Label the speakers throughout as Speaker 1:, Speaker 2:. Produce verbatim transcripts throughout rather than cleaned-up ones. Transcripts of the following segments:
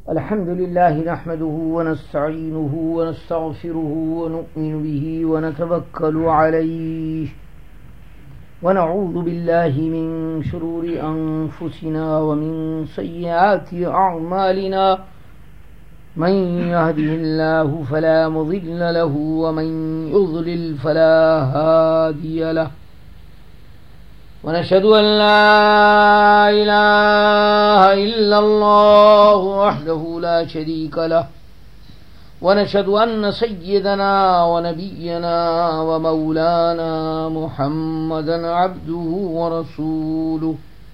Speaker 1: الحمد لله نحمده ونستعينه ونستغفره ونؤمن به ونتوكل عليه ونعوذ بالله من شرور أنفسنا ومن سيئات أعمالنا من يهده الله فلا مضل له ومن يضلل فلا هادي له ونشهد أن لا إله إلا الله وحده لا شريك له ونشهد أن سيدنا ونبينا ومولانا محمدا عبده ورسوله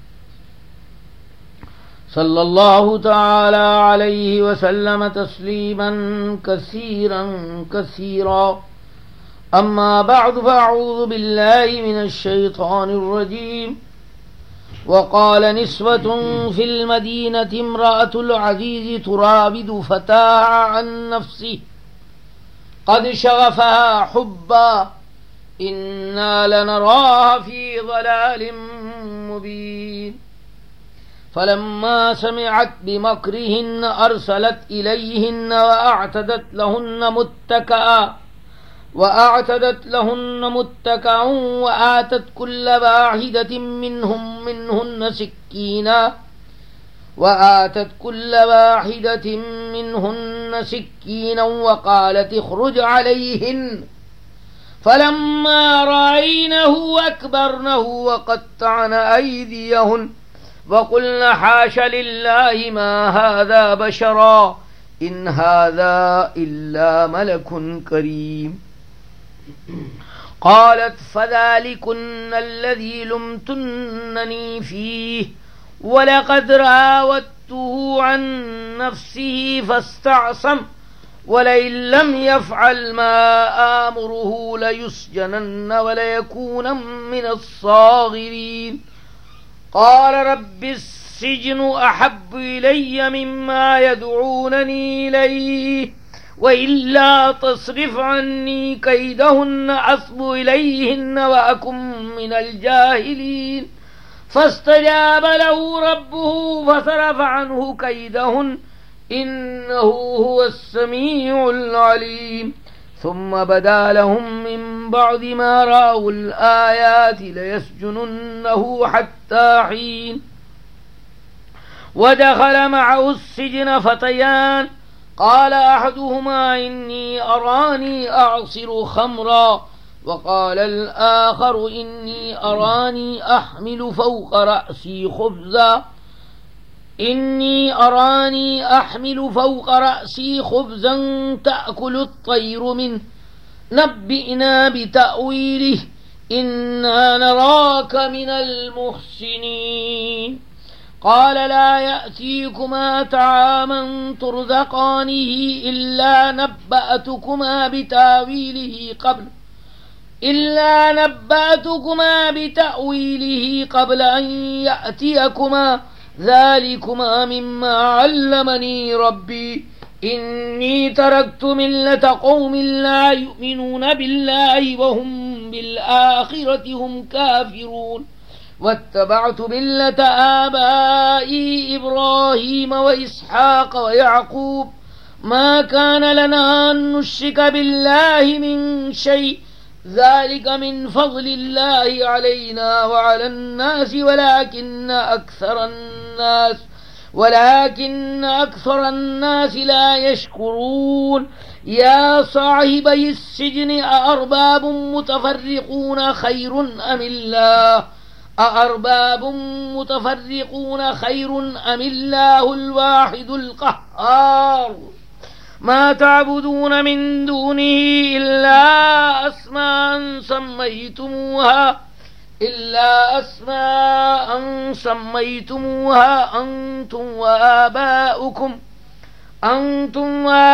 Speaker 1: صلى الله تعالى عليه وسلم تسليما كثيرا كثيرا أما بعد فأعوذ بالله من الشيطان الرجيم وقال نسوة في المدينة امرأة العزيز تراود فتاها عن نفسه قد شغفها حبا إنا لنراها في ضلال مبين فلما سمعت بمكرهن أرسلت إليهن وأعتدت لهن متكئا وأعتدت لهن متكئا وآتت كل واحدة منهم منهن سكينا وآتت كل واحدة منهن سكينا وقالت اخرج عليهن فلما رأينه أكبرنه وقطعن أيديهن وقلن حاش لله ما هذا بشرا إن هذا إلا ملك كريم قالت فذلكن الذي لمتنني فيه ولقد راودته عن نفسه فاستعصم ولئن لم يفعل ما آمره ليسجنن وليكون من الصاغرين قال رب السجن أحب إلي مما يدعونني إليه وإلا تصرف عني كيدهن أصب إليهن وأكن من الجاهلين فاستجاب له ربه فصرف عنه كيدهن إنه هو السميع العليم ثم بدا لهم من بعد ما رأوا الآيات ليسجننه حتى حين ودخل معه السجن فتيان قال أحدهما إني أراني أعصر خمرا وقال الآخر إني أراني أحمل فوق رأسي خبزا إني أراني أحمل فوق رأسي خبزا تأكل الطير منه نبئنا بتأويله إنا نراك من المحسنين قال لا يأتيكما طعاما ترزقانه إلا نبأتكما بتأويله قبل إلا نبأتكما بتأويله قبل أن يأتيكما ذلكما مما علمني ربي إني تركت ملة قوم لا يؤمنون بالله وهم بالآخرة هم كافرون واتبعت ملة آبائي إبراهيم وإسحاق ويعقوب ما كان لنا أن نشرك بالله من شيء ذلك من فضل الله علينا وعلى الناس ولكن أكثر الناس ولكن أكثر الناس لا يشكرون يا صاحبي السجن أأرباب متفرقون خير أم الله أأرباب متفرقون خير أم الله الواحد القهار ما تعبدون من دونه إلا أسماء سميتموها إلا أسماء سميتموها أنتم وآباؤكم أنتم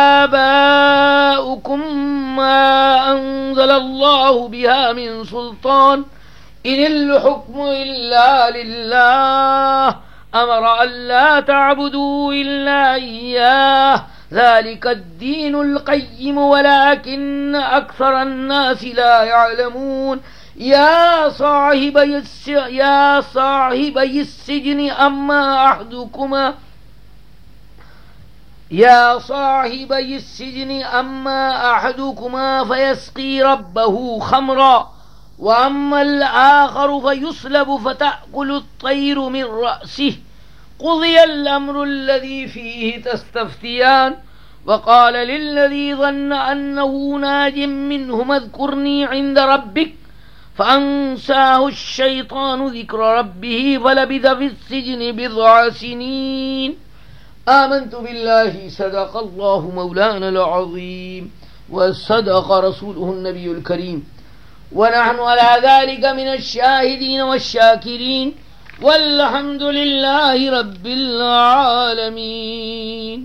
Speaker 1: وآباؤكم ما أنزل الله بها من سلطان إن الحكم إلا لله أمر أن لا تعبدوا إلا إياه ذلك الدين القيم ولكن أكثر الناس لا يعلمون يا صاحبي الس... يا صاحبي السجن أما أحدكما یا صاحبی السجن اما احدکما فیسقی ربه خمرا واما الاخر فیصلب فتأکل الطیر من رأسه قضی الامر الذی فیہ تستفتیان وقال للذی ظن انه ناج منهما اذکرنی عند ربک فأنساه الشيطان ذكر ربه فلبث في السجن بضع سنين آمنت بالله صدق الله مولانا العظيم وصدق رسوله النبي الكريم ونحن على ذلك من الشاهدين والشاكرين والحمد لله رب العالمين.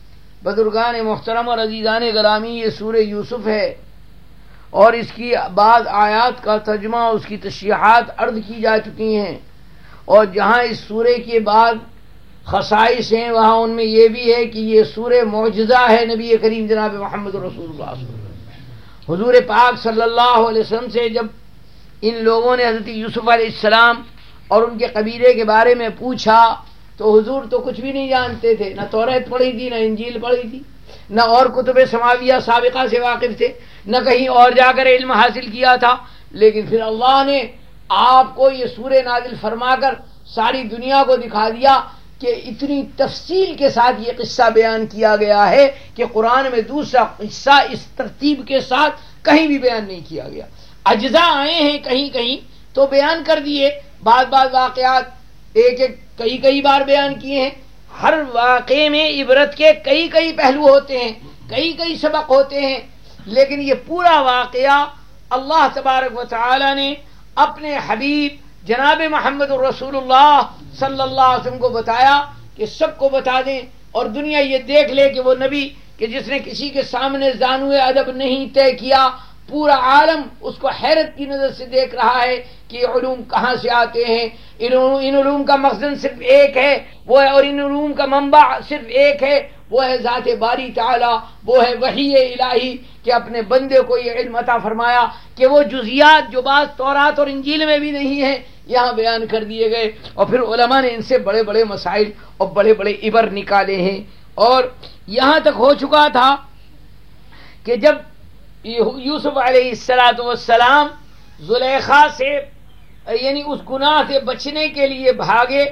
Speaker 1: بزرگان محترم اور عزیزان گرامی، یہ سورہ یوسف ہے اور اس کی بعض آیات کا ترجمہ، اس کی تشریحات عرض کی جا چکی ہیں، اور جہاں اس سورے کے بعد خصائص ہیں وہاں ان میں یہ بھی ہے کہ یہ سورہ معجزہ ہے نبی کریم جناب محمد رسول اللہ صلی اللہ علیہ وسلم. حضور پاک صلی اللہ علیہ وسلم سے جب ان لوگوں نے حضرت یوسف علیہ السلام اور ان کے قبیلے کے بارے میں پوچھا تو حضور تو کچھ بھی نہیں جانتے تھے، نہ توریت پڑھی تھی، نہ انجیل پڑھی تھی، نہ اور کتب سماویہ سابقہ سے واقف تھے، نہ کہیں اور جا کر علم حاصل کیا تھا. لیکن پھر اللہ نے آپ کو یہ سورہ نازل فرما کر ساری دنیا کو دکھا دیا کہ اتنی تفصیل کے ساتھ یہ قصہ بیان کیا گیا ہے کہ قرآن میں دوسرا قصہ اس ترتیب کے ساتھ کہیں بھی بیان نہیں کیا گیا. اجزاء آئے ہیں کہیں کہیں تو بیان کر دیے، بعض بعض واقعات ایک ایک کئی کئی بار بیان کیے ہیں. ہر واقعے میں عبرت کے کئی کئی پہلو ہوتے ہیں، کئی کئی سبق ہوتے ہیں، لیکن یہ پورا واقعہ اللہ تبارک و تعالی نے اپنے حبیب جناب محمد الرسول اللہ صلی اللہ علیہ وسلم کو بتایا کہ سب کو بتا دیں اور دنیا یہ دیکھ لے کہ وہ نبی کہ جس نے کسی کے سامنے زانوے ادب نہیں طے کیا، پورا عالم اس کو حیرت کی نظر سے دیکھ رہا ہے کہ یہ علوم کہاں سے آتے ہیں. ان علوم کا مخزن صرف ایک ہے، وہ ہے، اور ان علوم کا منبع صرف ایک ہے، وہ ہے ذات باری تعالی، وہ ہے وحی الہی کہ اپنے بندے کو یہ علم عطا فرمایا کہ وہ جزیات جو بعض تورات اور انجیل میں بھی نہیں ہیں یہاں بیان کر دیے گئے. اور پھر علماء نے ان سے بڑے بڑے مسائل اور بڑے بڑے عبر نکالے ہیں. اور یہاں تک ہو چکا تھا کہ جب یوسف علیہ السلام والسلام زلیخا سے یعنی اس گناہ سے بچنے کے لیے بھاگے،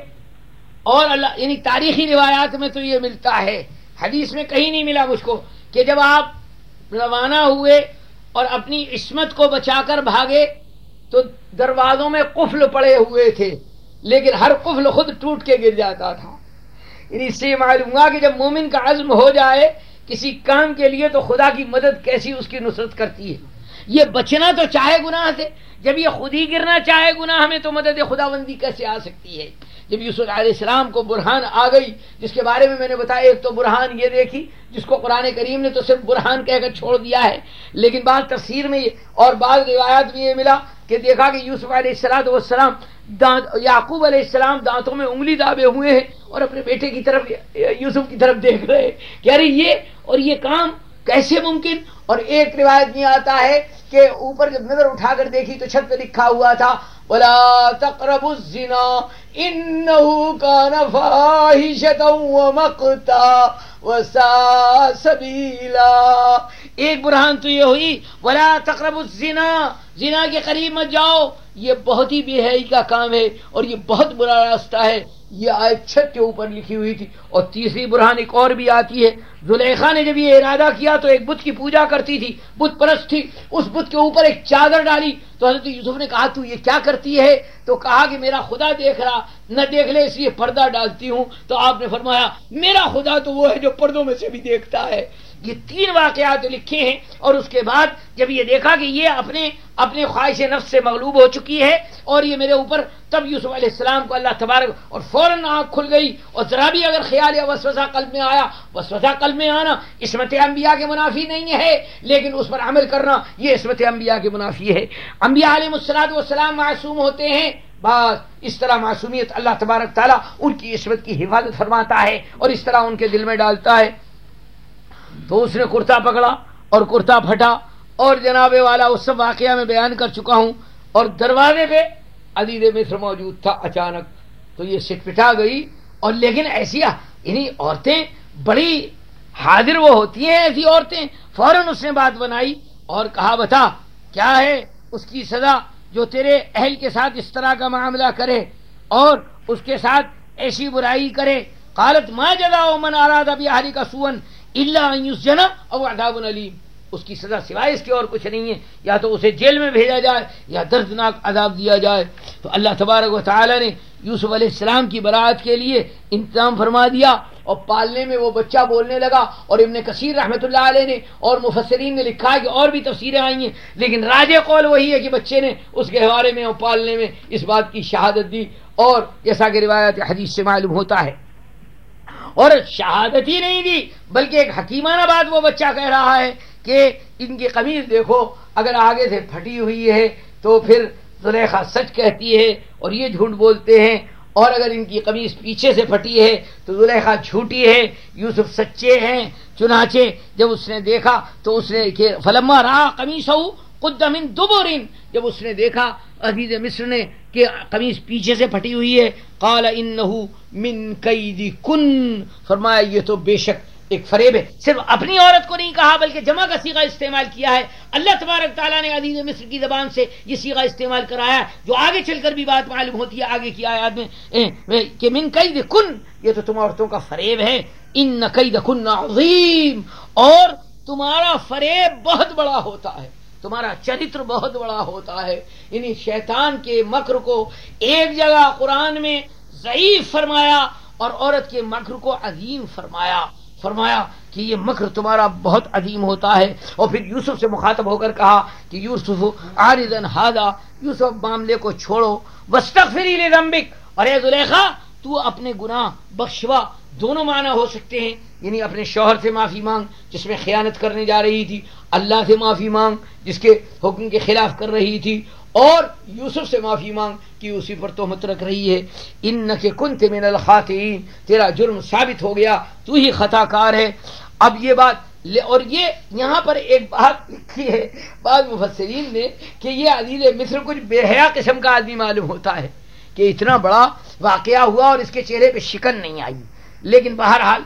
Speaker 1: اور اللہ یعنی تاریخی روایات میں تو یہ ملتا ہے، حدیث میں کہیں نہیں ملا مجھ کو، کہ جب آپ روانہ ہوئے اور اپنی عصمت کو بچا کر بھاگے تو دروازوں میں قفل پڑے ہوئے تھے، لیکن ہر قفل خود ٹوٹ کے گر جاتا تھا. یعنی اس سے معلوم ہوا کہ جب مومن کا عزم ہو جائے کسی کام کے لیے تو خدا کی مدد کیسی اس کی نصرت کرتی ہے. یہ بچنا تو چاہے گناہ سے، جب یہ خود ہی گرنا چاہے گناہ میں تو مدد خداوندی کیسے آ سکتی ہے. جب یوسف علیہ السلام کو برہان آ گئی، جس کے بارے میں میں نے بتایا ایک تو برہان یہ دیکھی جس کو قرآن کریم نے تو صرف برہان کہہ کر چھوڑ دیا ہے، لیکن بعض تفسیر میں یہ اور بعض روایات میں یہ ملا کہ دیکھا کہ یوسف علیہ السلام دانت یعقوب علیہ السلام دانتوں میں انگلی دابے ہوئے ہیں اور اپنے بیٹے کی طرف یوسف کی طرف دیکھ رہے ہیں کہ ارے یہ اور یہ کام کیسے ممکن. اور ایک روایت میں آتا ہے کہ اوپر جب نظر اٹھا کر دیکھی تو چھت پہ لکھا ہوا تھا وَلَا تَقْرَبُوا الزِّنَا إِنَّهُ كَانَ فَاحِشَةً وَمَقْتًا وَسَاءَ سَبِيلًا. ایک برہان تو یہ ہوئی وَلَا تَقْرَبُوا الزِّنَا، زنا کے قریب مت جاؤ، یہ بہت ہی بے حیائی کا کام ہے اور یہ بہت برا راستہ ہے. یہ آیت چھت کے اوپر لکھی ہوئی تھی. اور تیسری برہان ایک اور بھی آتی ہے، زلیخا نے جب یہ ارادہ کیا تو ایک بت کی پوجا کرتی تھی، بت پرست تھی، اس بت کے اوپر ایک چادر ڈالی تو حضرت یوسف نے کہا تو یہ کیا کرتی ہے؟ تو کہا کہ میرا خدا دیکھ رہا، نہ دیکھ لے اس لیے پردہ ڈالتی ہوں. تو آپ نے فرمایا میرا خدا تو وہ ہے جو پردوں میں سے بھی دیکھتا ہے. یہ تین واقعات لکھے ہیں. اور اس کے بعد جب یہ دیکھا کہ یہ اپنے اپنے خواہش نفس سے مغلوب ہو چکی ہے اور یہ میرے اوپر، تب یوسف علیہ السلام کو اللہ تبارک اور فوراً آنکھ کھل گئی. اور ذرا بھی اگر خیال یا وسوسہ قلب میں آیا، وسوسہ قلب میں آنا عصمت انبیاء کے منافی نہیں ہے، لیکن اس پر عمل کرنا یہ عصمت انبیاء کے منافی ہے. انبیاء علیہ الصلوۃ والسلام معصوم ہوتے ہیں، بس اس طرح معصومیت اللہ تبارک تعالیٰ ان کی عصمت کی حفاظت فرماتا ہے اور اس طرح ان کے دل میں ڈالتا ہے. تو اس نے کرتا پکڑا اور کرتا پھٹا، اور جناب والا اس سب واقعہ میں بیان کر چکا ہوں. اور دروازے پہ عزیز مصر موجود تھا. اچانک تو یہ سٹ پٹا گئی. اور لیکن ایسی یعنی عورتیں بڑی حاضر وہ ہوتی ہیں ایسی عورتیں، فوراً اس نے بات بنائی اور کہا بتا کیا ہے اس کی سزا جو تیرے اہل کے ساتھ اس طرح کا معاملہ کرے اور اس کے ساتھ ایسی برائی کرے. قالت ما جزاء من اراد باهلك سوءا الا ان يسجن او عذاب الیم. اس کی سزا سوائے اس کے اور کچھ نہیں ہے، یا تو اسے جیل میں بھیجا جائے یا دردناک عذاب دیا جائے. تو اللہ تبارک و تعالی نے یوسف علیہ السلام کی برات کے لیے انتظام فرما دیا اور پالنے میں وہ بچہ بولنے لگا. اور ابن کثیر رحمۃ اللہ علیہ نے اور مفسرین نے لکھا ہے کہ اور بھی تفسیریں آئی ہیں، لیکن راجح قول وہی ہے کہ بچے نے اس گہوارے میں اور پالنے میں اس بات کی شہادت دی. اور جیسا کہ روایت حدیث سے معلوم ہوتا ہے، اور شہادت ہی نہیں دی بلکہ ایک حکیمانہ بات وہ بچہ کہہ رہا ہے کہ ان کی قمیض دیکھو اگر آگے سے پھٹی ہوئی ہے تو پھر زلیخا سچ کہتی ہے اور یہ جھوٹ بولتے ہیں، اور اگر ان کی قمیض پیچھے سے پھٹی ہے تو زلیخا جھوٹی ہے، یوسف سچے ہیں. چنانچہ جب اس نے دیکھا تو اس نے کہ فلما رأى قمیصہ قد من دبر، جب اس نے دیکھا عزیز مصر نے کہ قمیض پیچھے سے پھٹی ہوئی ہے، قال انہ من کیدکن، فرمایا یہ تو بے شک ایک فریب ہے. صرف اپنی عورت کو نہیں کہا بلکہ جمع کا صیغہ استعمال کیا ہے. اللہ تبارک تعالیٰ نے عزیز مصر کی زبان سے یہ صیغہ استعمال کرایا جو آگے چل کر بھی بات معلوم ہوتی ہے آگے کی آیات میں کہ من کیدکن، یہ تو تم عورتوں کا فریب ہے. ان کیدکن عظیم، اور تمہارا فریب بہت بڑا ہوتا ہے، تمہارا چرتر بہت بڑا ہوتا ہے. یعنی شیطان کے مکر کو ایک جگہ قرآن میں ضعیف فرمایا اور عورت کے مکر کو عظیم فرمایا فرمایا کہ یہ مکر تمہارا بہت عظیم ہوتا ہے. اور پھر یوسف سے مخاطب ہو کر کہا کہ یوسف عارضا ھذا، یوسف معاملے کو چھوڑو، واستغفری لذنبک، اور اے زلیخا تو اپنے گناہ بخشوا. دونوں معنی ہو سکتے ہیں، یعنی اپنے شوہر سے معافی مانگ جس میں خیانت کرنے جا رہی تھی، اللہ سے معافی مانگ جس کے حکم کے خلاف کر رہی تھی، اور یوسف سے معافی مانگ کہ اسی پر تہمت رکھ رہی ہے. انک کنت من الخاطئین، تیرا جرم ثابت ہو گیا، تو ہی خطا کار ہے. اب یہ بات، اور یہ یہاں پر ایک بات لکھی ہے بعض مفسرین نے کہ یہ عزیز مصر کچھ بے حیا قسم کا آدمی معلوم ہوتا ہے کہ اتنا بڑا واقعہ ہوا اور اس کے چہرے پہ شکن نہیں آئی. لیکن بہرحال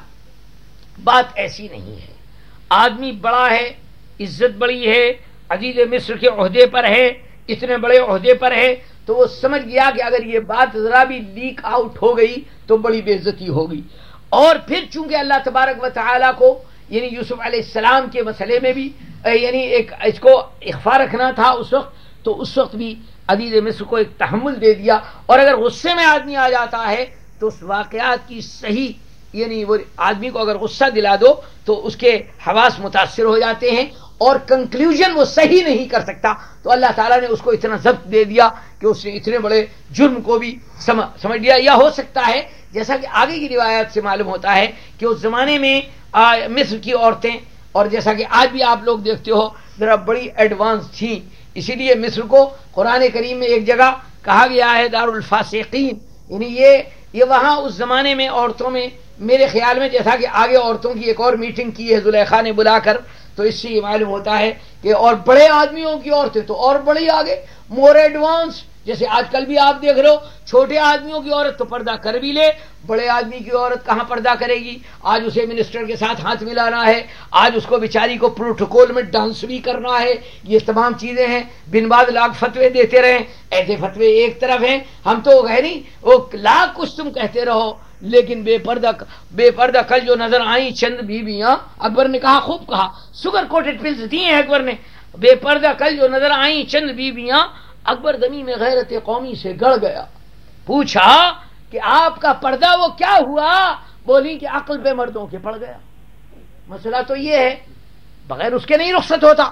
Speaker 1: بات ایسی نہیں ہے. آدمی بڑا ہے، عزت بڑی ہے، عزیز مصر کے عہدے پر ہے، اتنے بڑے عہدے پر ہے، تو وہ سمجھ گیا کہ اگر یہ بات ذرا بھی لیک آؤٹ ہو گئی تو بڑی بے عزتی ہوگی. اور پھر چونکہ اللہ تبارک و تعالیٰ کو یعنی یوسف علیہ السلام کے مسئلے میں بھی یعنی ایک اس کو اخفا رکھنا تھا اس وقت، تو اس وقت بھی عزیز مصر کو ایک تحمل دے دیا. اور اگر غصے میں آدمی آ جاتا ہے تو اس واقعات کی صحیح یعنی وہ آدمی کو اگر غصہ دلا دو تو اس کے حواس متاثر ہو جاتے ہیں اور کنکلیوژن وہ صحیح نہیں کر سکتا. تو اللہ تعالیٰ نے اس کو اتنا ضبط دے دیا کہ اس نے اتنے بڑے جرم کو بھی سمجھ لیا. یا ہو سکتا ہے جیسا کہ آگے کی روایات سے معلوم ہوتا ہے کہ اس زمانے میں مصر کی عورتیں، اور جیسا کہ آج بھی آپ لوگ دیکھتے ہو، ذرا بڑی ایڈوانس تھیں، اسی لیے مصر کو قرآن کریم میں ایک جگہ کہا گیا ہے دار الفاسقین. یعنی یہ یہ وہاں اس زمانے میں عورتوں میں میرے خیال میں، جیسا کہ آگے عورتوں کی ایک اور میٹنگ کی ہے زلیخا نے بلا کر، تو اس سے یہ معلوم ہوتا ہے کہ اور بڑے آدمیوں کی عورتیں تو اور بڑی آگے، مور ایڈوانس. جیسے آج کل بھی آپ دیکھ رہے ہو چھوٹے آدمیوں کی عورت تو پردہ کر بھی لے، بڑے آدمی کی عورت کہاں پردہ کرے گی؟ آج اسے منسٹر کے ساتھ ہاتھ ملانا ہے، آج اس کو بیچاری کو پروٹوکول میں ڈانس بھی کرنا ہے. یہ تمام چیزیں ہیں. بن بعد لاکھ فتوے دیتے رہیں، ایسے فتوے ایک طرف ہیں، ہم تو ہے نہیں وہ لاکھ کچھ تم کہتے رہو، لیکن بے پردہ بے پردہ کل جو نظر آئیں چند بیویاں، اکبر نے کہا، خوب کہا، سگر کوٹڈ پلز دی ہیں اکبر نے، بے پردہ کل جو نظر آئیں چند بیویاں. اکبر زمین میں غیرت قومی سے گڑ گیا. پوچھا کہ آپ کا پردہ وہ کیا ہوا؟ بولی کہ عقل پہ مردوں کے پڑ گیا. مسئلہ تو یہ ہے بغیر اس کے نہیں رخصت ہوتا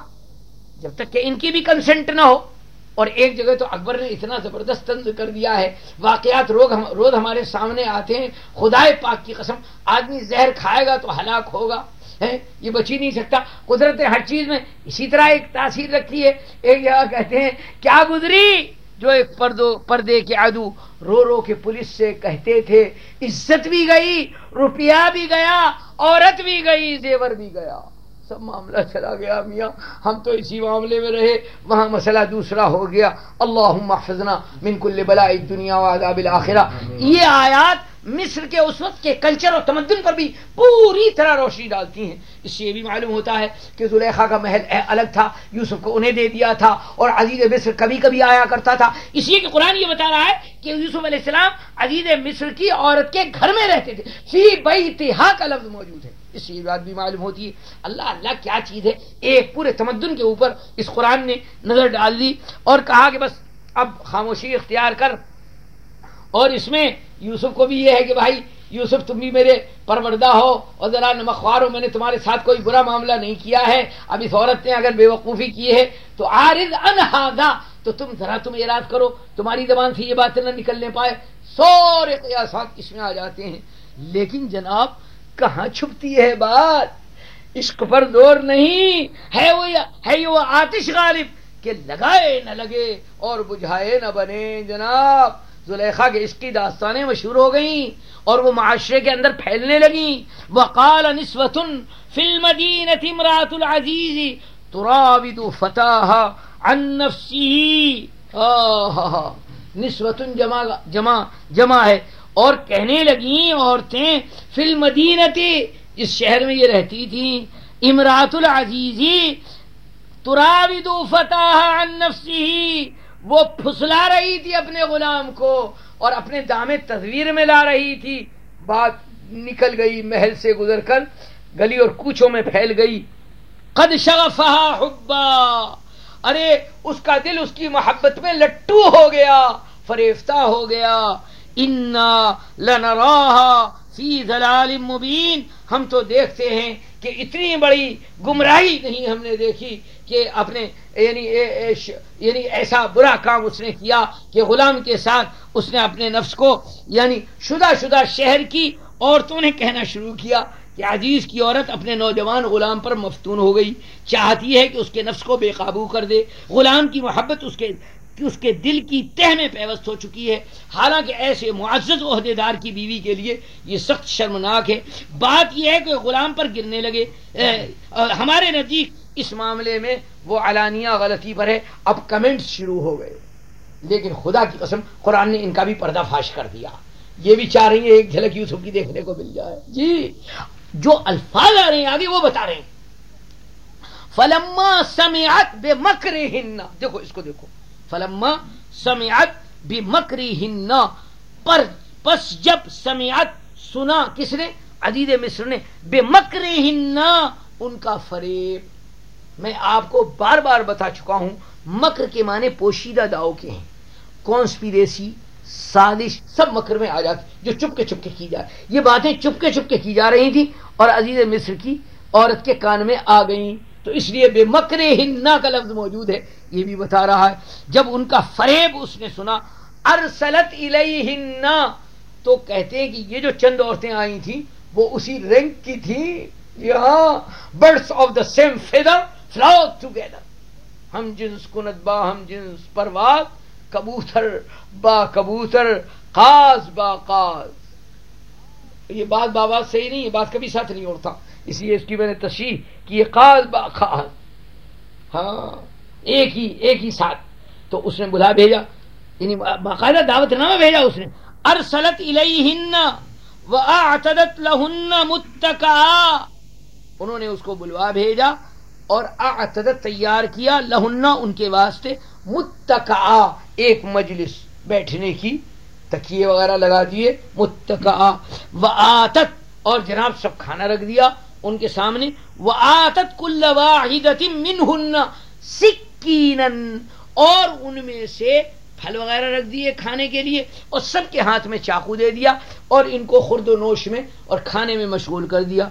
Speaker 1: جب تک کہ ان کی بھی کنسنٹ نہ ہو. اور ایک جگہ تو اکبر نے اتنا زبردست طنز کر دیا ہے، واقعات روز ہمارے سامنے آتے ہیں، خدائے پاک کی قسم آدمی زہر کھائے گا تو ہلاک ہوگا، ہے یہ بچ ہی نہیں سکتا. قدرت نے ہر چیز میں اسی طرح ایک تاثیر رکھی ہے. ایک جگہ کہتے ہیں کیا گزری جو ایک پردو پردے کے عدو رو رو کے پولیس سے کہتے تھے عزت بھی گئی، روپیہ بھی گیا، عورت بھی گئی، زیور بھی گیا، سب معاملہ چلا گیا. میاں ہم تو اسی معاملے میں رہے، وہاں مسئلہ دوسرا ہو گیا. اللہم احفظنا من کل بلاء الدنیا وعذاب الآخرہ. یہ آیات مصر کے اس وقت کے کلچر اور تمدن پر بھی پوری طرح روشنی ڈالتی ہیں. اس سے یہ بھی معلوم ہوتا ہے کہ زلیخا کا محل الگ تھا, یوسف کو انہیں دے دیا تھا, اور عزیز مصر کبھی کبھی آیا کرتا تھا. اس لیے کہ قرآن یہ بتا رہا ہے کہ یوسف علیہ السلام عزیز مصر کی عورت کے گھر میں رہتے تھے. فی بیتہا کا لفظ موجود ہے. اس سے یہ بات بھی معلوم ہوتی ہے اللہ اللہ کیا چیز ہے. ایک پورے تمدن کے اوپر اس قرآن نے نظر ڈال دی اور کہا کہ بس اب خاموشی اختیار کر. اور اس میں یوسف کو بھی یہ ہے کہ بھائی یوسف تم بھی میرے پروردہ ہو اور ذرا نمخوار ہو, میں نے تمہارے ساتھ کوئی برا معاملہ نہیں کیا ہے. اب اس عورت نے اگر بے وقوفی کی ہے تو عارض عن ھذا, تو تم ذرا تم اعراض کرو, تمہاری زبان سے یہ باتیں نہ نکلنے پائے. سورے قیاسات اس میں آ جاتے ہیں. لیکن جناب کہاں چھپتی ہے بات, عشق پر زور نہیں ہے, وہ ہے وہ آتش غالب کہ لگائے نہ لگے اور بجھائے نہ بنے. جناب زلیخا کے عشق کی داستانیں مشہور ہو گئیں اور وہ معاشرے کے اندر پھیلنے لگیں. وقال نسوۃ فی المدینۃ امرأۃ العزیز تراود فتاها عن نفسه. نسوۃ جمع جمع جمع ہے. اور کہنے لگیں عورتیں فی المدینۃ, اس شہر میں یہ رہتی تھیں, امرأۃ العزیز تراود فتاها عن نفسه, وہ پھسلا رہی تھی اپنے غلام کو اور اپنے دامے تدویر میں لا رہی تھی. بات نکل گئی, محل سے گزر کر گلی اور کوچوں میں پھیل گئی. قد شغفها حبا, ارے اس کا دل اس کی محبت میں لٹو ہو گیا, فریفتہ ہو گیا. انا لنراها فی ضلال مبین, ہم تو دیکھتے ہیں کہ اتنی بڑی گمراہی نہیں ہم نے دیکھی کہ اپنے یعنی یعنی ایسا برا کام اس نے کیا کہ غلام کے ساتھ اس نے اپنے نفس کو یعنی شدہ شدہ شہر کی عورتوں نے کہنا شروع کیا کہ عزیز کی عورت اپنے نوجوان غلام پر مفتون ہو گئی, چاہتی ہے کہ اس کے نفس کو بے قابو کر دے. غلام کی محبت اس کے اس کے دل کی تہ میں پیوست ہو چکی ہے. حالانکہ ایسے معزز عہدیدار کی بیوی کے لیے یہ سخت شرمناک ہے. بات یہ ہے کہ غلام پر گرنے لگے. ہمارے نزدیک اس معاملے میں وہ علانیہ غلطی پر ہے. اب کمنٹس شروع ہو گئے, لیکن خدا کی قسم قرآن نے ان کا بھی پردہ فاش کر دیا. یہ بھی چاہ رہی ہیں ایک جھلک یوسف کی دیکھنے کو مل جائے. جی جو الفاظ آ رہے ہیں آگے وہ بتا رہے ہیں. فلما سمعت بمکرہن, دیکھو اس کو دیکھو, فلما سمعت بمکرہن, پر پس جب سمعت سنا, کس نے؟ عزیز مصر نے, بمکرہن, ان کا فریب. میں آپ کو بار بار بتا چکا ہوں مکر کے معنی پوشیدہ داؤ کے ہیں. کانسپیریسی, سازش, سب مکر میں آ جاتی جو چپ کے چپ کے کی جائے. یہ باتیں چپ کے چپ کے کی جا رہی تھی اور عزیز مصر کی عورت کے کان میں آ گئیں, تو اس لیے بے مکرہن کا لفظ موجود ہے. یہ بھی بتا رہا ہے جب ان کا فریب اس نے سنا, ارسلت الیہن, تو کہتے ہیں کہ یہ جو چند عورتیں آئی تھیں وہ اسی رینک کی تھیں. یہاں birds of the same feather flock together, ہم جنس کنت با ہم جنس پرواز, کبوتر با کبوتر, قاز با قاز. یہ بات بابا صحیح نہیں, یہ بات کبھی ساتھ نہیں ہوتا, اس لیے اس کی میں نے تشریح کی, یہ قاز با قاز, ہاں ایک ہی ایک ہی ساتھ. تو اس نے بلا بھیجا, یعنی باقاعدہ دعوت نامہ بھیجا اس نے. ارسلت الیہن واعتدت لہن متکئا, انہوں نے اس کو بلوا بھیجا اور اعتدت تیار کیا, لہن ان کے واسطے, متکئا ایک مجلس بیٹھنے کی, تکیے وغیرہ لگا دیے, متکئا. وآتت, اور جناب سب کھانا رکھ دیا ان کے سامنے. وآتت کل واحدۃ منہن سکینا, اور ان میں سے پھل وغیرہ رکھ دیے کھانے کے لیے اور سب کے ہاتھ میں چاقو دے دیا اور ان کو خورد و نوش میں اور کھانے میں مشغول کر دیا.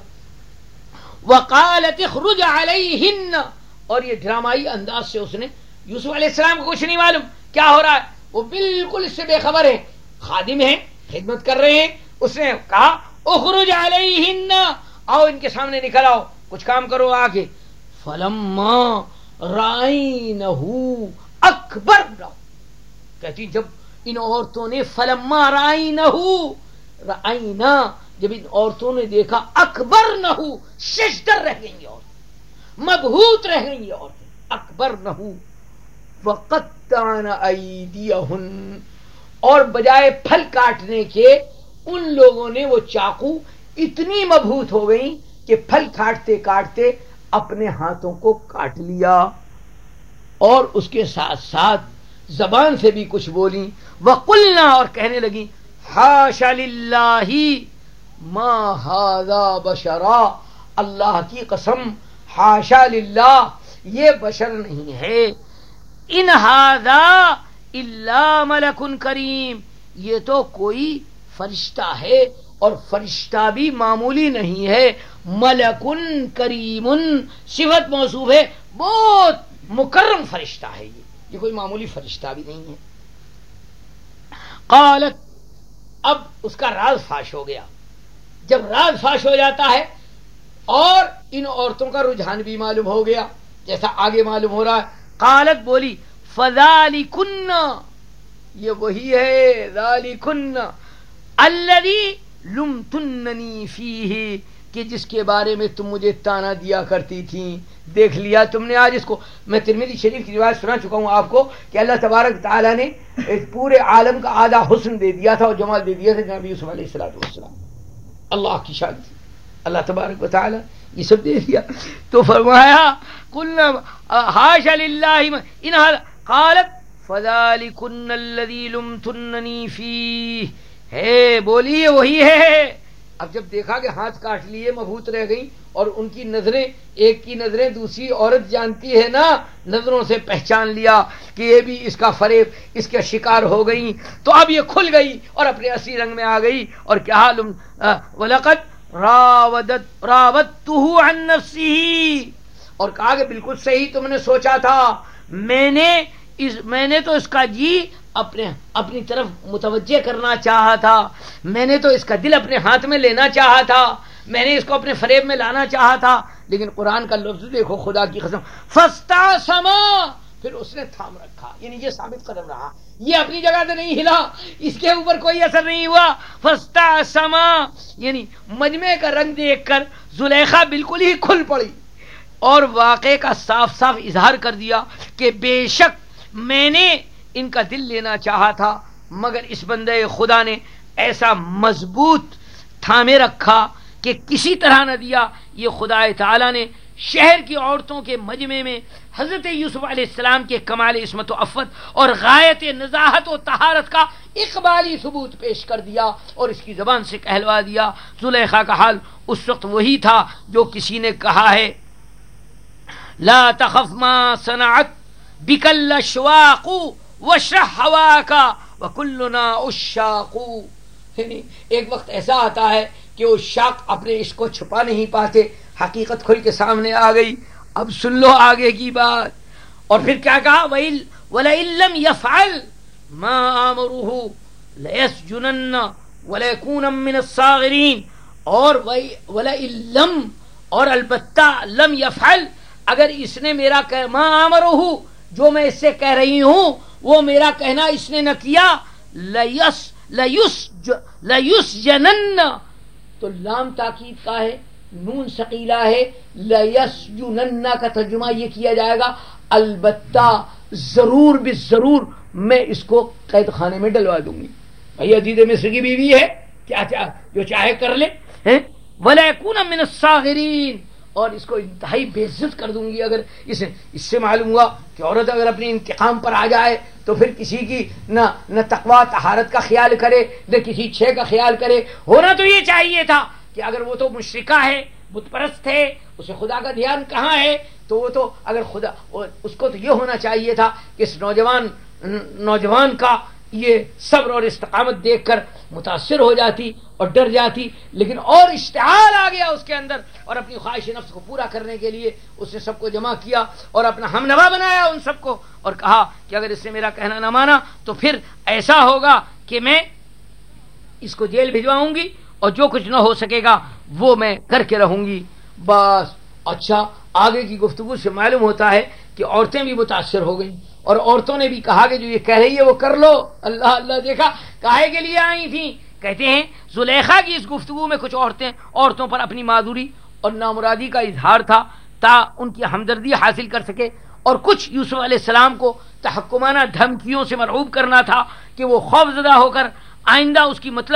Speaker 1: وقالت اخرج علیہن, اور یہ ڈرامائی انداز سے اس نے, یوسف علیہ السلام کو کچھ نہیں معلوم کیا ہو رہا ہے, وہ بالکل اس سے بے خبر ہے, خادم ہیں, خدمت کر رہے ہیں. اس نے کہا اخرج علیہن, آؤ ان کے سامنے نکل آؤ, کچھ کام کرو آ کے. فلما رائنہ اکبرنہ, کہتی جب ان عورتوں نے, فلما رائنہ رائنہ, جب ان عورتوں نے دیکھا, اکبرنہ, ششدر رہ گئی عورتیں, مبہوت رہ گئی عورتیں, اکبرنہ. وقطعن ایدیہن, اور بجائے پھل کاٹنے کے ان لوگوں نے وہ چاقو اتنی مبہوت ہو گئی کہ پھل کاٹتے کاٹتے اپنے ہاتھوں کو کاٹ لیا، اور اس کے ساتھ ساتھ زبان سے بھی کچھ بولی، وقلنا، اور کہنے لگی حاشا للہ ما ھذا بشرا، اللہ کی قسم، حاشا للہ، یہ بشر نہیں ہے، ان ھذا الا ملک کریم، یہ تو کوئی فرشتہ ہے، اور فرشتہ بھی معمولی نہیں ہے، ملکن کریم، صفت موصوف ہے، بہت مکرم فرشتہ ہے، یہ یہ کوئی معمولی فرشتہ بھی نہیں ہے۔ قالت، اب اس کا راز فاش ہو گیا۔ جب راز فاش ہو جاتا ہے اور ان عورتوں کا رجحان بھی معلوم ہو گیا، جیسا آگے معلوم ہو رہا ہے، قالت بولی فذالکن، یہ وہی ہے، ذالکن الذی لمتننی فیہ، کہ جس کے بارے میں تم مجھے تانا دیا کرتی تھیں، دیکھ لیا تم نے آج اس کو۔ میں ترمذی شریف کی روایت سنا چکا ہوں آپ کو کہ اللہ تبارک تعالیٰ نے اس پورے عالم کا آدھا حسن دے دیا تھا اور جمال دے دیا تھا جناب یوسف علیہ الصلوۃ والسلام، اللہ کی شان تھی، اللہ تبارک و تعالیٰ یہ سب دے دیا۔ تو فرمایا قلنا حاشا للہ ان قالت فذالکن الذی لمتننی فیہ، ہے بولیے وہی ہے۔ اب جب دیکھا کہ ہاتھ کاٹ لیے، مبہوت رہ گئی، اور ان کی نظریں، ایک کی نظریں دوسری عورت جانتی ہے نا، نظروں سے پہچان لیا کہ یہ بھی اس کا فریب، اس کا شکار ہو گئی، تو اب یہ کھل گئی اور اپنے اصلی رنگ میں آ گئی، اور کیا وَلَقَدْ راودت راودتہ عن نفسہ، اور کہا کہ بالکل صحیح تم نے سوچا تھا، میں نے اس میں نے تو اس کا جی اپنے اپنی طرف متوجہ کرنا چاہا تھا، میں نے تو اس کا دل اپنے ہاتھ میں لینا چاہا تھا، میں نے اس کو اپنے فریب میں لانا چاہا تھا، لیکن قرآن کا لفظ دیکھو، خدا کی قسم، فاستعصما، پھر اس نے تھام رکھا، یعنی یہ ثابت قدم رہا، یہ اپنی جگہ سے نہیں ہلا، اس کے اوپر کوئی اثر نہیں ہوا، فاستعصما، یعنی مجمع کا رنگ دیکھ کر زلیخا بالکل ہی کھل پڑی اور واقعے کا صاف صاف اظہار کر دیا کہ بے شک میں نے ان کا دل لینا چاہا تھا، مگر اس بندے خدا نے ایسا مضبوط تھامے رکھا کہ کسی طرح نہ دیا۔ یہ خدا تعالیٰ نے شہر کی عورتوں کے مجمع میں حضرت یوسف علیہ السلام کے کمال عصمت و عفت اور غایت نزاہت و طہارت کا اقبالی ثبوت پیش کر دیا اور اس کی زبان سے کہلوا دیا۔ زلیخا کا حال اس وقت وہی تھا جو کسی نے کہا ہے لا تخف ما صنعت بک الاشواق واشرح ہواک وکلنا عشاق، یعنی ایک وقت ایسا آتا ہے کہ وہ شاق اپنے اس کو چھپا نہیں پاتے، حقیقت کھل کے سامنے آ گئی۔ اب سن لو آگے کی بات، اور پھر کیا کہا وَلَئِن لَّمْ يَفْعَلْ مَا آمَرُهُ لَيَسْجُنَنَّ وَلَيَكُونًا مِّنَ الصَّاغِرِينَ، اور وَلَئِن لَّمْ، اور البتہ لم يفعل، اگر اس نے میرا ما آمَرُهُ، جو میں اس سے کہہ رہی ہوں وہ میرا کہنا اس نے نہ کیا، لیس لیس لیسجنن، تو لام تاکید کا ہے، نون ثقیلہ ہے، لیسجنن کا ترجمہ یہ کیا جائے گا البتہ ضرور بالضرور میں اس کو قید خانے میں ڈلوا دوں گی۔ بھائی عزیز مصر کی بیوی ہے، کیا جو چاہے کر لے، وَلَيَكُونَ مِنَ الصَّاغِرِينَ، اور اس کو انتہائی بے عزت کر دوں گی۔ اگر اس اس سے معلوم ہوا کہ عورت اگر اپنے انتقام پر آ جائے تو پھر کسی کی نہ نہ تقویٰ طہارت کا خیال کرے نہ کسی چھ کا خیال کرے۔ ہونا تو یہ چاہیے تھا کہ اگر وہ تو مشرکہ ہے، بت پرست ہے، اسے خدا کا دھیان کہاں ہے، تو وہ تو اگر خدا اس کو تو یہ ہونا چاہیے تھا کہ اس نوجوان نوجوان کا یہ صبر اور استقامت دیکھ کر متاثر ہو جاتی اور ڈر جاتی، لیکن اور اشتعال آ گیا اس کے اندر، اور اپنی خواہش نفس کو پورا کرنے کے لیے اس نے سب کو جمع کیا اور اپنا ہمنوا بنایا ان سب کو، اور کہا کہ اگر اس نے میرا کہنا نہ مانا تو پھر ایسا ہوگا کہ میں اس کو جیل بھجواؤں گی اور جو کچھ نہ ہو سکے گا وہ میں کر کے رہوں گی۔ بس اچھا، آگے کی گفتگو سے معلوم ہوتا ہے کہ عورتیں بھی متاثر ہو گئیں، اور عورتوں نے بھی کہا کہ جو یہ کہہ رہی ہے وہ کر لو۔ اللہ اللہ، دیکھا کاہے کے لیے آئی تھیں؟ کہتے ہیں زلیخا کی اس گفتگو میں کچھ عورتیں عورتوں پر اپنی معذوری اور نامرادی کا اظہار تھا تا ان کی ہمدردی حاصل کر سکے، اور کچھ یوسف علیہ السلام کو تحکمانہ دھمکیوں سے مرعوب کرنا تھا کہ وہ خوف زدہ ہو کر آئندہ اس کی مطلب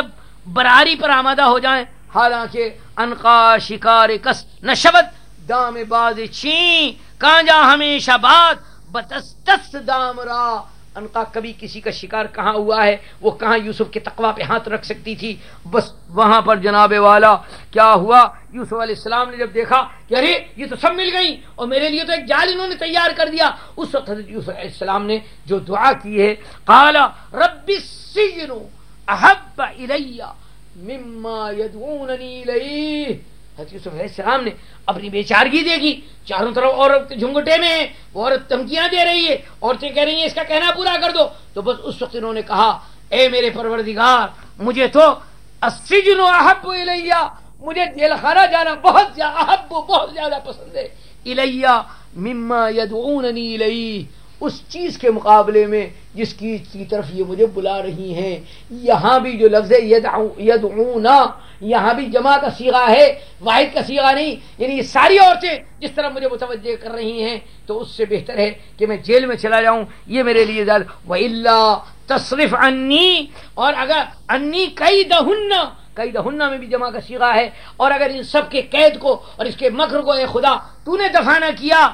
Speaker 1: براری پر آمادہ ہو جائیں. حالانکہ انقا شکار کس نشبت دام باز چین کانجا ہمیشہ بات بتستست دام را. انقا کبھی کسی کا شکار کہاں ہوا ہے، وہ کہاں یوسف کے تقوی پہ ہاتھ رکھ سکتی تھی. بس وہاں پر جناب والا کیا ہوا، یوسف علیہ السلام نے جب دیکھا کہ ارے یہ تو سب مل گئی اور میرے لیے تو ایک جال انہوں نے تیار کر دیا، اس وقت حضرت یوسف علیہ السلام نے جو دعا کی ہے، قال رب السجن احب الی مما يدعوننی الیہ. حضرت یوسف علیہ السلام نے اپنی بیچارگی دیکھی، چاروں طرف عورت جھنگٹے میں ہے، وہ عورت دھمکیاں دے رہی ہے، عورتیں کہہ رہی ہیں اس کا کہنا پورا کر دو. تو بس اس وقت انہوں نے کہا اے میرے پروردگار، مجھے تو السجن احب الیہ، مجھے جیل خانہ جانا بہت زیادہ احب بہت زیادہ پسند ہے، الیہ مما يدعوننی الیہ، اس چیز کے مقابلے میں جس کی کی طرف یہ مجھے بلا رہی ہیں. یہاں بھی جو لفظ ہے یدعونا، یہاں بھی جمع کا صیغہ ہے، واحد کا صیغہ نہیں. یعنی یہ ساری عورتیں جس طرح مجھے متوجہ کر رہی ہیں تو اس سے بہتر ہے کہ میں جیل میں چلا جاؤں، یہ میرے لیے زیادہ. وَإِلَّا تَصْرِفْ عَنِّي، اور اگر انی کیدہن، کیدہن میں بھی جمع کا صیغہ ہے، اور اگر ان سب کے قید کو اور اس کے مکر کو اے خدا تو نے دفع نہ کیا،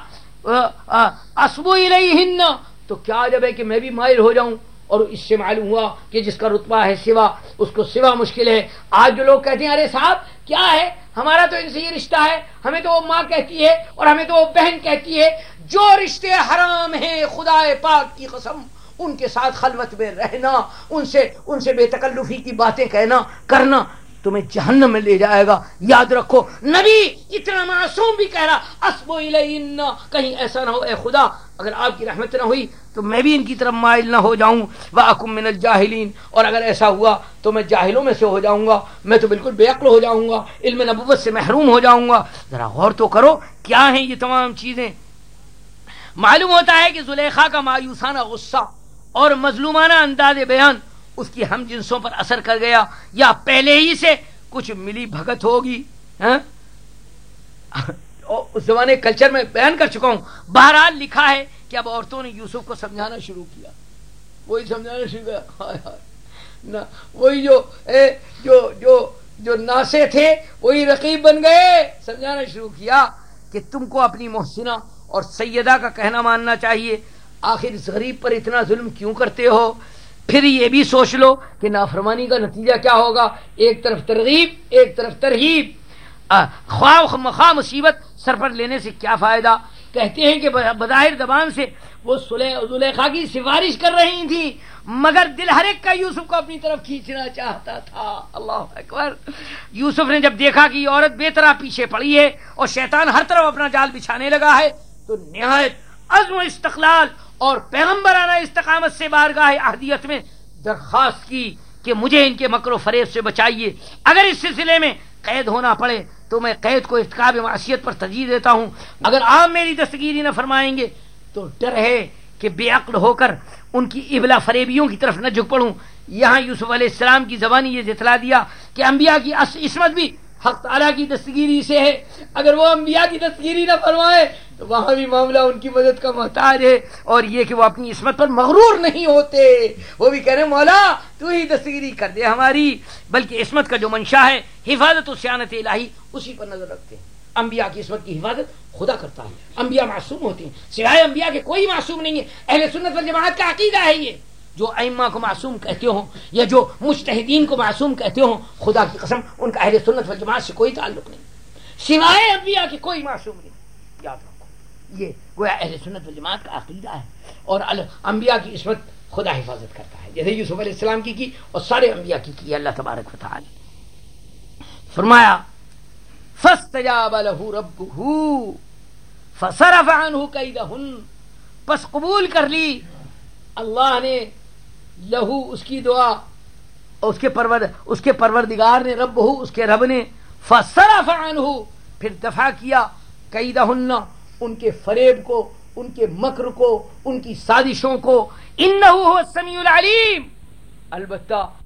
Speaker 1: اسبو الیہن، تو کیا جب ہے کہ میں بھی مائل ہو جاؤں. اور اس سے معلوم ہوا کہ جس کا رتبہ ہے سوا، اس کو سوا مشکل ہے. آج جو لوگ کہتے ہیں ارے صاحب کیا ہے ہمارا تو ان سے یہ رشتہ ہے، ہمیں تو وہ ماں کہتی ہے اور ہمیں تو وہ بہن کہتی ہے، جو رشتے حرام ہیں خدا پاک کی قسم ان کے ساتھ خلوت میں رہنا، ان سے ان سے بے تکلفی کی باتیں کہنا کرنا تمہیں جہنم میں لے جائے گا. یاد رکھو نبی اتنا معصوم بھی کہہ رہا اسبو الیہن، کہیں ایسا نہ ہو اے خدا اگر آپ کی رحمت نہ ہوئی تو میں بھی ان کی طرف مائل نہ ہو جاؤں. وَأَكُن مِّنَ الْجَاهِلِينَ، اور اگر ایسا ہوا تو میں جاہلوں میں سے ہو جاؤں گا، میں تو بالکل بے عقل ہو جاؤں گا، علم نبوت سے محروم ہو جاؤں گا. ذرا غور تو کرو کیا ہیں یہ تمام چیزیں. معلوم ہوتا ہے کہ زلیخا کا مایوسانہ غصہ اور مظلومانہ انداز بیان اس کی ہم جنسوں پر اثر کر گیا، یا پہلے ہی سے کچھ ملی بھگت ہوگی. اس زمانے کلچر میں بیان کر چکا ہوں. بہرحال لکھا ہے کہ اب عورتوں نے یوسف کو سمجھانا شروع کیا، وہی سمجھانا شروع کیا، ہائے ہائے، وہی جو جو جو جو ناسے تھے وہی رقیب بن گئے. سمجھانا شروع کیا کہ تم کو اپنی محسنہ اور سیدہ کا کہنا ماننا چاہیے، آخر اس غریب پر اتنا ظلم کیوں کرتے ہو. پھر یہ بھی سوچ لو کہ نافرمانی کا نتیجہ کیا ہوگا، ایک طرف ترغیب ایک طرف ترغیب. خواہ مخواہ مصیبت سر پر لینے سے کیا فائدہ. کہتے ہیں کہ بظاہر زبان سے وہ زلیخا کی سفارش کر رہی تھی مگر دل ہر ایک کا یوسف کو اپنی طرف کھینچنا چاہتا تھا. اللہ اکبر. یوسف نے جب دیکھا کہ یہ عورت بے طرح پیچھے پڑی ہے اور شیطان ہر طرف اپنا جال بچھانے لگا ہے تو نہایت عزم و استقلال اور پیغمبرانہ استقامت سے بارگاہ احدیت میں درخواست کی کہ مجھے ان کے مکر و فریب سے بچائیے. اگر اس سلسلے میں قید ہونا پڑے تو میں قید کو ارتکاب معصیت پر ترجیح دیتا ہوں. اگر آپ میری دستگیری نہ فرمائیں گے تو ڈر ہے کہ بے عقل ہو کر ان کی ابلا فریبیوں کی طرف نہ جھک پڑوں. یہاں یوسف علیہ السلام کی زبانی یہ جتلا دیا کہ انبیاء کی عصمت بھی حق تعالیٰ کی دستگیری سے ہے. اگر وہ انبیاء کی دستگیری نہ فرمائے تو وہاں بھی معاملہ ان کی مدد کا محتاج ہے. اور یہ کہ وہ اپنی عصمت پر مغرور نہیں ہوتے، وہ بھی کہہ رہے مولا تو ہی دستگیری کر دے ہماری، بلکہ عصمت کا جو منشا ہے حفاظت و صیانت الہی اسی پر نظر رکھتے ہیں. انبیاء کی عصمت کی حفاظت خدا کرتا ہے. انبیاء معصوم ہوتے ہیں، سوائے انبیاء کے کوئی معصوم نہیں ہے. اہل سنت والجماعت کا عقیدہ ہے یہ. جو ائمہ کو معصوم کہتے ہوں یا جو مجتہدین کو معصوم کہتے ہوں، خدا کی قسم ان کا اہل سنت والجماعت سے کوئی تعلق نہیں، سوائے انبیاء کے کوئی معصوم نہیں. یاد رکھو یہ گویا اہل سنت والجماعت کا عقیدہ ہے. اور انبیاء کی عصمت خدا حفاظت کرتا ہے، جیسے یوسف علیہ السلام کی کی اور سارے انبیاء کی کی اللہ تبارک و تعالی. فرمایا فاستجاب له ربه فصرف عنه كيدهن، پس قبول کر لی اللہ نے لہو اس کی دعا، اس کے پرور اس کے پروردگار نے، رب ہو اس کے رب نے، فصرف عنہ پھر دفع کیا، کیدہن ان کے فریب کو، ان کے مکر کو، ان کی سازشوں کو. انہ هو السمیع العلیم، البتہ